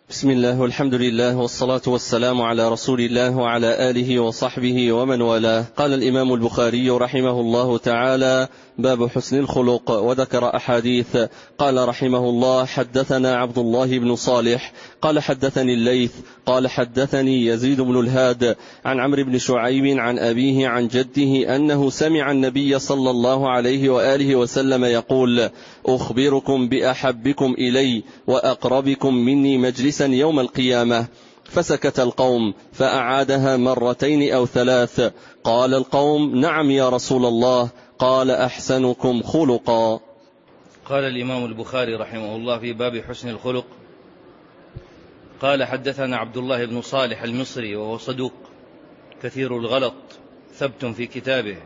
بسم الله والحمد لله والصلاة والسلام على رسول الله وعلى آله وصحبه ومن والاه. قال الإمام البخاري رحمه الله تعالى: باب حسن الخلق، وذكر أحاديث. قال رحمه الله: حدثنا عبد الله بن صالح قال حدثني الليث قال حدثني يزيد بن الهاد عن عمرو بن شعيب عن أبيه عن جده أنه سمع النبي صلى الله عليه وآله وسلم يقول: أخبركم بأحبكم إلي وأقربكم مني مجلسا يوم القيامة. فسكت القوم فأعادها مرتين أو ثلاث. قال القوم: نعم يا رسول الله. قال: أحسنكم خلقا. قال الإمام البخاري رحمه الله في باب حسن الخلق: قال حدثنا عبد الله بن صالح المصري وهو صدوق كثير الغلط ثبت في كتابه،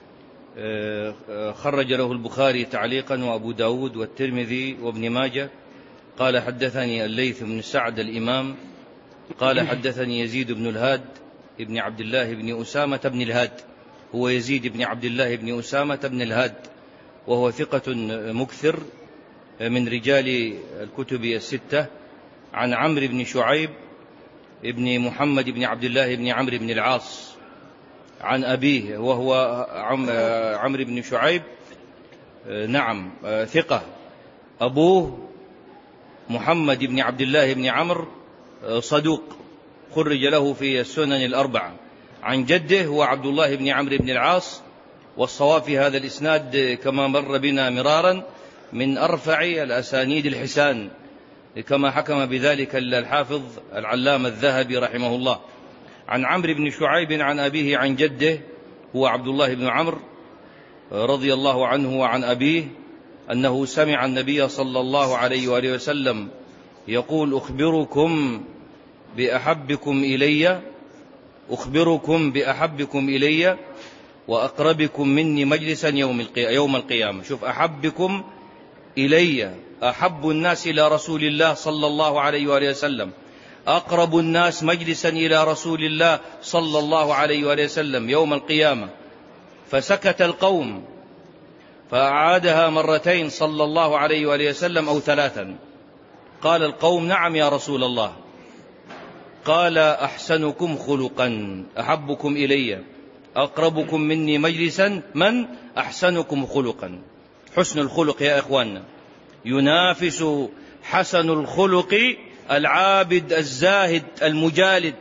خرج له البخاري تعليقا وأبو داود والترمذي وابن ماجه. قال حدثني الليث بن سعد الإمام قال حدثني يزيد بن الهاد ابن عبد الله بن أسامة بن الهاد، هو يزيد بن عبد الله بن أسامة بن الهاد، وهو ثقة مكثر من رجال الكتب الستة، عن عمرو بن شعيب ابن محمد بن عبد الله بن عمرو بن العاص عن أبيه، وهو عمرو بن شعيب نعم ثقة، أبوه محمد بن عبد الله بن عمرو صدوق خرج له في السنن الأربعة، عن جده هو عبد الله بن عمرو بن العاص. والصواب في هذا الإسناد كما مر بنا مرارا من أرفع الأسانيد الحسان، كما حكم بذلك الحافظ العلامة الذهبي رحمه الله. عن عمرو بن شعيب عن أبيه عن جده هو عبد الله بن عمرو رضي الله عنه وعن أبيه أنه سمع النبي صلى الله عليه وآله وسلم يقول: أخبركم بأحبكم إلي وأقربكم مني مجلسا يوم القيامة. شوف، أحبكم إلي، أحب الناس إلى رسول الله صلى الله عليه وآله وسلم، أقرب الناس مجلسا إلى رسول الله صلى الله عليه وآله وسلم يوم القيامة. فسكت القوم فأعادها مرتين صلى الله عليه وآله وسلم أو ثلاثا. قال القوم: نعم يا رسول الله. قال: أحسنكم خلقا، أحبكم إلي، أقربكم مني مجلسا، من أحسنكم خلقا. حسن الخلق يا إخواننا ينافس حسن الخلق العابد الزاهد المجالد.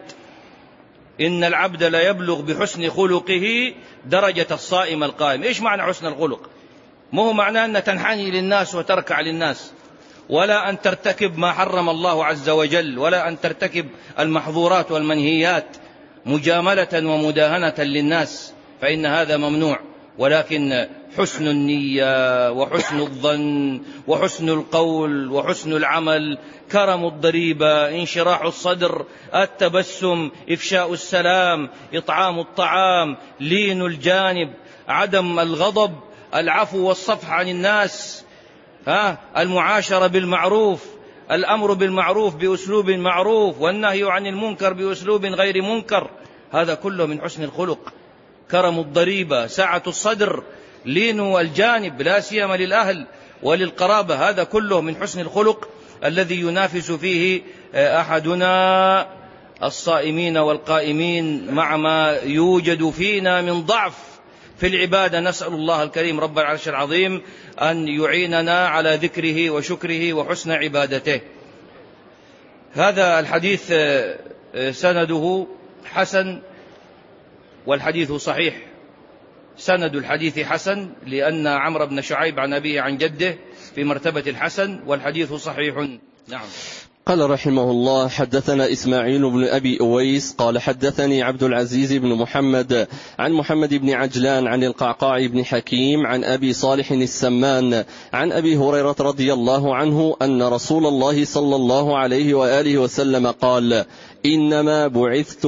إن العبد لا يبلغ بحسن خلقه درجة الصائم القائم. إيش معنى حسن الخلق؟ ما هو معناه أن تنحني للناس وتركع للناس، ولا أن ترتكب ما حرم الله عز وجل، ولا أن ترتكب المحظورات والمنهيات مجاملة ومداهنة للناس، فإن هذا ممنوع. ولكن حسن النية وحسن الظن وحسن القول وحسن العمل، كرم الضريبة، انشراح الصدر، التبسم، إفشاء السلام، إطعام الطعام، لين الجانب، عدم الغضب، العفو والصفح عن الناس، المعاشرة بالمعروف، الأمر بالمعروف بأسلوب معروف، والنهي عن المنكر بأسلوب غير منكر، هذا كله من حسن الخلق. كرم الضريبة، سعة الصدر، لين الجانب لا سيما للأهل وللقرابة، هذا كله من حسن الخلق الذي ينافس فيه أحدنا الصائمين والقائمين، مع ما يوجد فينا من ضعف في العبادة. نسأل الله الكريم رب العرش العظيم أن يعيننا على ذكره وشكره وحسن عبادته. هذا الحديث سنده حسن، والحديث صحيح. سند الحديث حسن لأن عمرو بن شعيب عن أبيه عن جده في مرتبة الحسن، والحديث صحيح. نعم. قال رحمه الله: حدثنا إسماعيل بن أبي أويس قال حدثني عبد العزيز بن محمد عن محمد بن عجلان عن القعقاع بن حكيم عن أبي صالح السمان عن أبي هريرة رضي الله عنه أن رسول الله صلى الله عليه وآله وسلم قال: إنما بعثت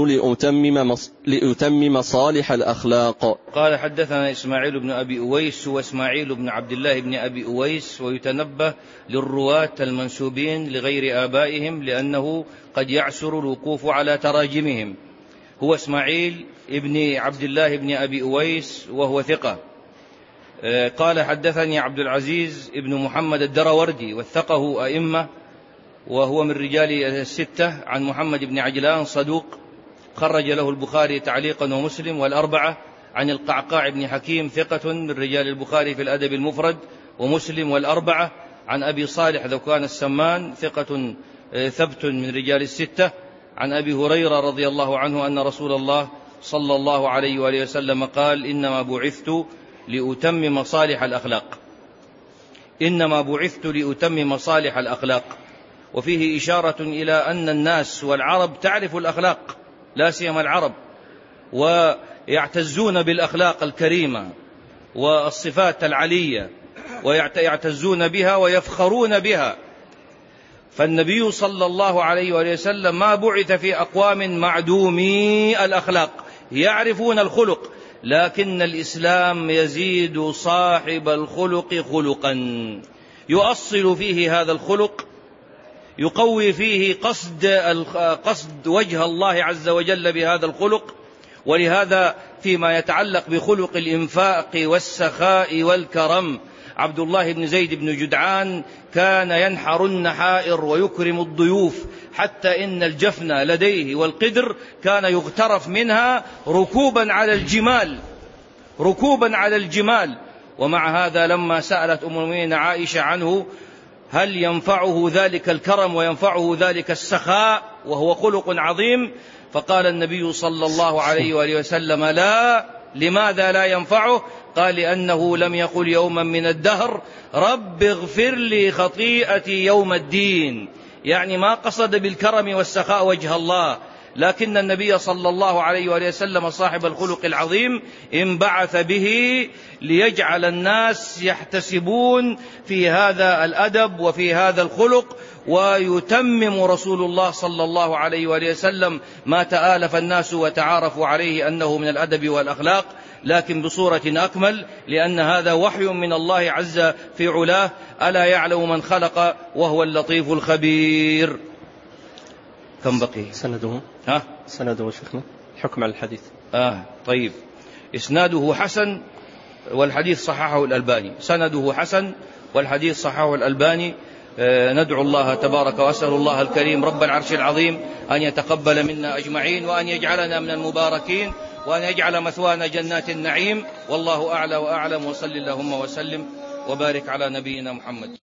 لأتمم صالح الأخلاق. قال حدثنا إسماعيل بن أبي أويس وإسماعيل بن عبد الله بن أبي أويس، ويتنبه للرواة المنسوبين لغير آبائهم لأنه قد يعسر الوقوف على تراجمهم. هو إسماعيل بن عبد الله بن أبي أويس وهو ثقة. قال حدثني عبد العزيز بن محمد الدروردي، وثقه أئمة وهو من رجال الستة. عن محمد بن عجلان صدوق خرج له البخاري تعليقا ومسلم والأربعة. عن القعقاع بن حكيم ثقة من رجال البخاري في الأدب المفرد ومسلم والأربعة. عن أبي صالح ذكوان السمان ثقة ثبت من رجال الستة. عن أبي هريرة رضي الله عنه أن رسول الله صلى الله عليه وآله وسلم قال: إنما بعثت لأتمم صالح الأخلاق. إنما بعثت لأتمم صالح الأخلاق. وفيه إشارة إلى أن الناس والعرب تعرف الأخلاق، لا سيما العرب، ويعتزون بالأخلاق الكريمة والصفات العلية، ويعتزون بها ويفخرون بها. فالنبي صلى الله عليه وآله وسلم ما بعث في أقوام معدومي الأخلاق يعرفون الخلق، لكن الإسلام يزيد صاحب الخلق خلقا، يؤصل فيه هذا الخلق، يقوي فيه قصد وجه الله عز وجل بهذا الخلق. ولهذا فيما يتعلق بخلق الإنفاق والسخاء والكرم، عبد الله بن زيد بن جدعان كان ينحر النحائر ويكرم الضيوف، حتى إن الجفن لديه والقدر كان يغترف منها ركوبا على الجمال. ومع هذا لما سألت أم المؤمنين عائشة عنه هل ينفعه ذلك الكرم وينفعه ذلك السخاء وهو خلق عظيم، فقال النبي صلى الله عليه وآله وسلم: لا. لماذا لا ينفعه؟ قال: لأنه لم يقل يوما من الدهر رب اغفر لي خطيئتي يوم الدين، يعني ما قصد بالكرم والسخاء وجه الله، لكن النبي صلى الله عليه وآله وسلم صاحب الخلق العظيم انبعث به ليجعل الناس يحتسبون في هذا الأدب وفي هذا الخلق، ويتمم رسول الله صلى الله عليه وآله وسلم ما تآلف الناس وتعارفوا عليه أنه من الأدب والأخلاق، لكن بصورة أكمل، لأن هذا وحي من الله عز في علاه: ألا يعلم من خلق وهو اللطيف الخبير. كم بقي؟ سنده شيخنا، حكم على الحديث. طيب، إسناده حسن والحديث صححه الألباني. سنده حسن والحديث صححه الألباني. ندعو الله تبارك وأسأل الله الكريم رب العرش العظيم أن يتقبل منا أجمعين، وأن يجعلنا من المباركين، وأن يجعل مثوانا جنات النعيم. والله أعلى وأعلم، وصل اللهم وسلم وبارك على نبينا محمد.